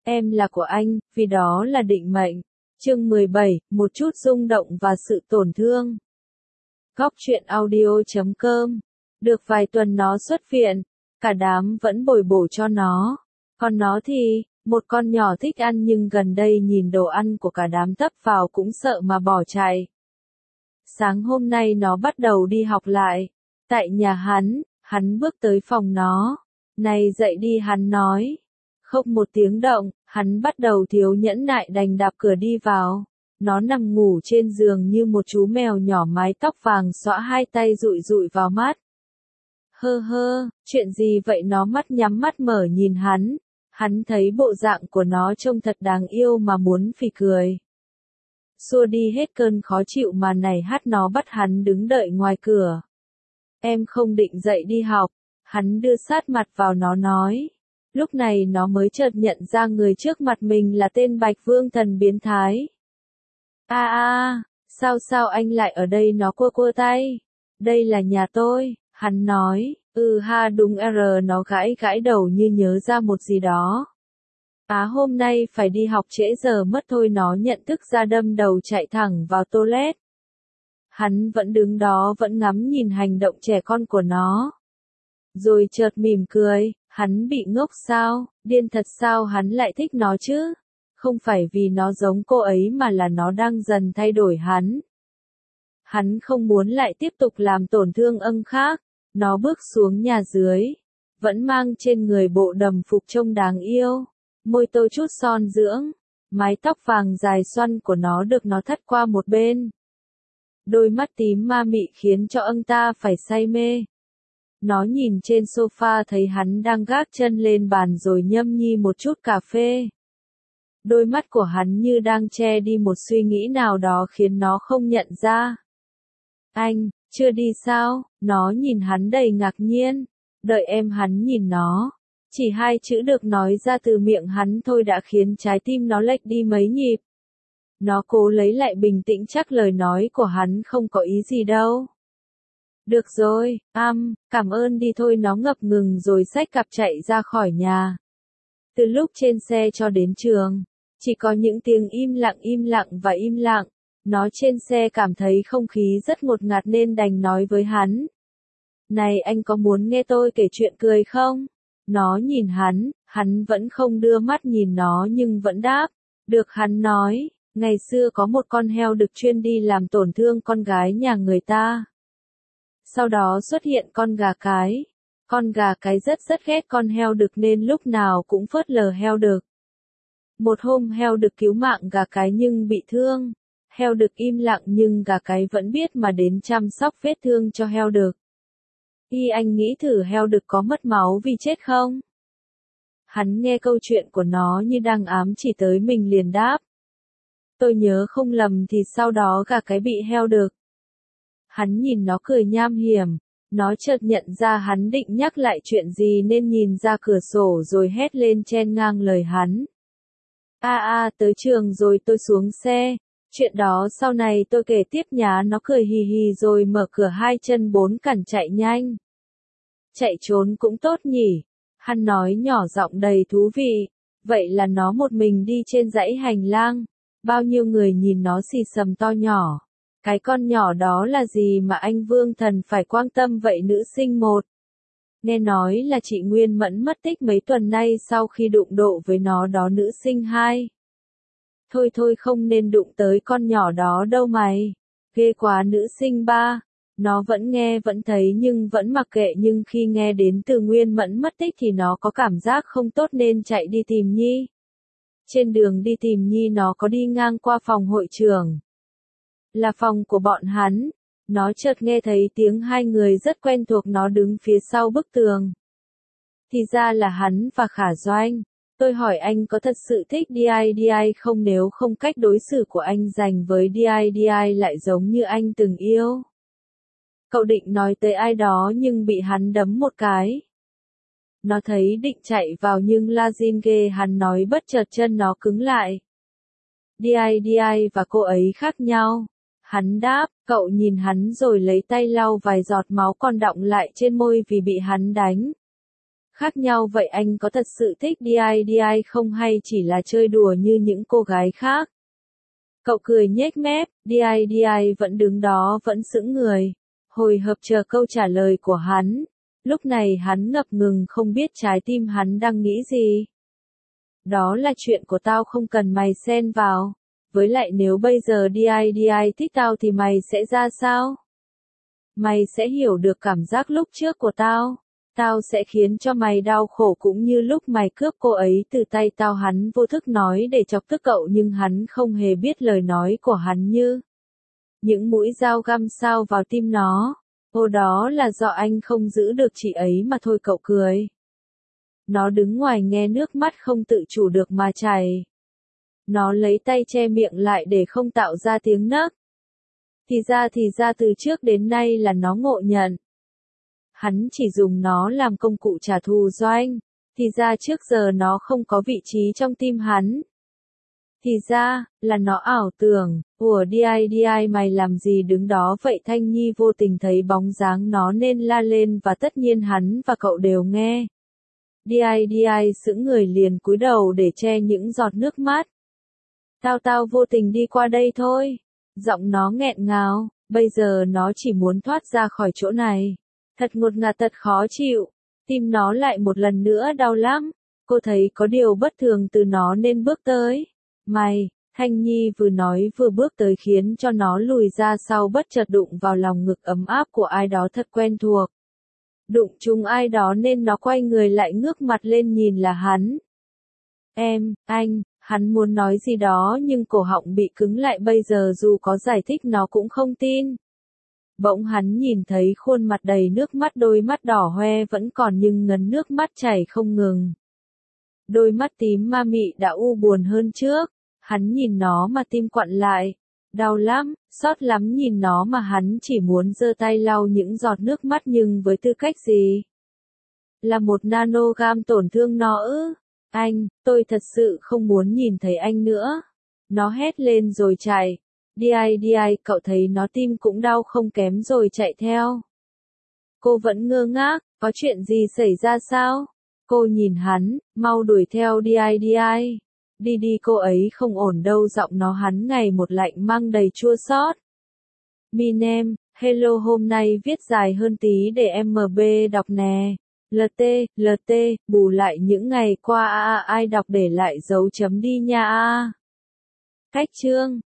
Em là của anh, vì đó là định mệnh. Chương 17, một chút rung động và sự tổn thương. Góc truyện audio.com. Được vài tuần nó xuất viện, cả đám vẫn bồi bổ cho nó. Còn nó thì, một con nhỏ thích ăn nhưng gần đây nhìn đồ ăn của cả đám tấp vào cũng sợ mà bỏ chạy. Sáng hôm nay nó bắt đầu đi học lại. Tại nhà hắn bước tới phòng nó. Này dậy đi, hắn nói. Không một tiếng động, hắn bắt đầu thiếu nhẫn nại đành đạp cửa đi vào. Nó nằm ngủ trên giường như một chú mèo nhỏ mái tóc vàng xõa, hai tay dụi dụi vào mắt. Hơ hơ, chuyện gì vậy? Nó mắt nhắm mắt mở nhìn hắn. Hắn thấy bộ dạng của nó trông thật đáng yêu mà muốn phì cười. Xua đi hết cơn khó chịu mà nảy hát, nó bắt hắn đứng đợi ngoài cửa. Em không định dậy đi học, hắn đưa sát mặt vào nó nói. Lúc này nó mới chợt nhận ra người trước mặt mình là tên Bạch Vương Thần biến thái. Sao anh lại ở đây? Nó cua tay. Đây là nhà tôi, hắn nói. Đúng nó gãi đầu như nhớ ra một gì đó. Hôm nay phải đi học trễ giờ mất thôi, nó nhận thức ra đâm đầu chạy thẳng vào toilet. Hắn vẫn đứng đó vẫn ngắm nhìn hành động trẻ con của nó. Rồi chợt mỉm cười, hắn bị ngốc sao, điên thật sao hắn lại thích nó chứ? Không phải vì nó giống cô ấy mà là nó đang dần thay đổi hắn. Hắn không muốn lại tiếp tục làm tổn thương khác. Nó bước xuống nhà dưới, vẫn mang trên người bộ đầm phục trông đáng yêu. Môi tô chút son dưỡng, mái tóc vàng dài xoăn của nó được nó thắt qua một bên. Đôi mắt tím ma mị khiến cho ta phải say mê. Nó nhìn trên sofa thấy hắn đang gác chân lên bàn rồi nhâm nhi một chút cà phê. Đôi mắt của hắn như đang che đi một suy nghĩ nào đó khiến nó không nhận ra. Anh, chưa đi sao? Nó nhìn hắn đầy ngạc nhiên. Đợi em. Hắn nhìn nó. Chỉ hai chữ được nói ra từ miệng hắn thôi đã khiến trái tim nó lệch đi mấy nhịp. Nó cố lấy lại bình tĩnh, chắc lời nói của hắn không có ý gì đâu. Được rồi, cảm ơn đi thôi. Nó ngập ngừng rồi xách cặp chạy ra khỏi nhà. Từ lúc trên xe cho đến trường, chỉ có những tiếng im lặng và im lặng. Nó trên xe cảm thấy không khí rất ngột ngạt nên đành nói với hắn. Này, anh có muốn nghe tôi kể chuyện cười không? Nó nhìn hắn vẫn không đưa mắt nhìn nó nhưng vẫn đáp. Được, hắn nói, ngày xưa có một con heo đực chuyên đi làm tổn thương con gái nhà người ta. Sau đó xuất hiện con gà cái. Con gà cái rất ghét con heo đực nên lúc nào cũng phớt lờ heo đực. Một hôm heo đực cứu mạng gà cái nhưng bị thương. Heo đực im lặng nhưng gà cái vẫn biết mà đến chăm sóc vết thương cho heo đực. Anh nghĩ thử heo đực có mất máu vì chết không? Hắn nghe câu chuyện của nó như đang ám chỉ tới mình liền đáp. Tôi nhớ không lầm thì sau đó gà cái bị heo đực. Hắn nhìn nó cười nham hiểm. Nó chợt nhận ra hắn định nhắc lại chuyện gì nên nhìn ra cửa sổ rồi hét lên chen ngang lời hắn. Tới trường rồi tôi xuống xe. Chuyện đó sau này tôi kể tiếp nhá. Nó cười hì hì rồi mở cửa hai chân bốn cẳng chạy nhanh. Chạy trốn cũng tốt nhỉ. Hắn nói nhỏ giọng đầy thú vị. Vậy là nó một mình đi trên dãy hành lang. Bao nhiêu người nhìn nó xì xầm to nhỏ. Cái con nhỏ đó là gì mà anh Vương Thần phải quan tâm vậy? Nữ sinh 1. Nghe nói là chị Nguyên Mẫn mất tích mấy tuần nay sau khi đụng độ với nó đó. Nữ sinh 2. Thôi không nên đụng tới con nhỏ đó đâu mày. Ghê quá. Nữ sinh 3. Nó vẫn nghe vẫn thấy nhưng vẫn mặc kệ, nhưng khi nghe đến từ Nguyên Mẫn mất tích thì nó có cảm giác không tốt nên chạy đi tìm Nhi. Trên đường đi tìm Nhi nó có đi ngang qua phòng hội trưởng. Là phòng của bọn hắn. Nó chợt nghe thấy tiếng hai người rất quen thuộc, nó đứng phía sau bức tường. Thì ra là hắn và Khả Doanh. Tôi hỏi anh có thật sự thích DI không, nếu không cách đối xử của anh dành với DI lại giống như anh từng yêu. Cậu định nói tới ai đó nhưng bị hắn đấm một cái. Nó thấy định chạy vào nhưng la zin ghê, hắn nói bất chợt chân nó cứng lại. DI và cô ấy khác nhau. Hắn đáp, cậu nhìn hắn rồi lấy tay lau vài giọt máu còn đọng lại trên môi vì bị hắn đánh. Khác nhau vậy anh có thật sự thích DIDI không hay chỉ là chơi đùa như những cô gái khác? Cậu cười nhếch mép, DIDI vẫn đứng đó vẫn sững người, hồi hộp chờ câu trả lời của hắn. Lúc này hắn ngập ngừng không biết trái tim hắn đang nghĩ gì. Đó là chuyện của tao không cần mày xen vào. Với lại nếu bây giờ DIDI thích tao thì mày sẽ ra sao? Mày sẽ hiểu được cảm giác lúc trước của tao. Tao sẽ khiến cho mày đau khổ cũng như lúc mày cướp cô ấy từ tay tao. Hắn vô thức nói để chọc tức cậu nhưng hắn không hề biết lời nói của hắn như những mũi dao găm sao vào tim nó. Ô đó là do anh không giữ được chị ấy mà thôi, cậu cười. Nó đứng ngoài nghe nước mắt không tự chủ được mà chảy. Nó lấy tay che miệng lại để không tạo ra tiếng nấc. Thì ra từ trước đến nay là nó ngộ nhận. Hắn chỉ dùng nó làm công cụ trả thù cho anh. Thì ra trước giờ nó không có vị trí trong tim hắn. Thì ra, là nó ảo tưởng. Ủa DIDI mày làm gì đứng đó vậy? Thanh Nhi vô tình thấy bóng dáng nó nên la lên và tất nhiên hắn và cậu đều nghe. DIDI sững người liền cúi đầu để che những giọt nước mắt. Tao vô tình đi qua đây thôi. Giọng nó nghẹn ngào, bây giờ nó chỉ muốn thoát ra khỏi chỗ này. Thật ngột ngạt, thật khó chịu. Tim nó lại một lần nữa đau lắm. Cô thấy có điều bất thường từ nó nên bước tới. Mày, Thanh Nhi vừa nói vừa bước tới khiến cho nó lùi ra sau bất chợt đụng vào lòng ngực ấm áp của ai đó thật quen thuộc. Đụng trúng ai đó nên nó quay người lại ngước mặt lên nhìn là hắn. Anh, hắn muốn nói gì đó nhưng cổ họng bị cứng lại, bây giờ dù có giải thích nó cũng không tin. Bỗng hắn nhìn thấy khuôn mặt đầy nước mắt, đôi mắt đỏ hoe vẫn còn nhưng ngấn nước mắt chảy không ngừng. Đôi mắt tím ma mị đã u buồn hơn trước, hắn nhìn nó mà tim quặn lại. Đau lắm, xót lắm nhìn nó mà hắn chỉ muốn giơ tay lau những giọt nước mắt nhưng với tư cách gì? Là một nanogam tổn thương nó ư? Anh, tôi thật sự không muốn nhìn thấy anh nữa. Nó hét lên rồi chạy. DIDI, cậu thấy nó tim cũng đau không kém rồi chạy theo. Cô vẫn ngơ ngác, có chuyện gì xảy ra sao? Cô nhìn hắn, mau đuổi theo DIDI. Đi cô ấy không ổn đâu. Giọng nó hắn ngày một lạnh mang đầy chua xót. Minem, hello, hôm nay viết dài hơn tí để MB đọc nè. LT, bù lại những ngày qua ai đọc để lại dấu chấm đi nha. Cách chương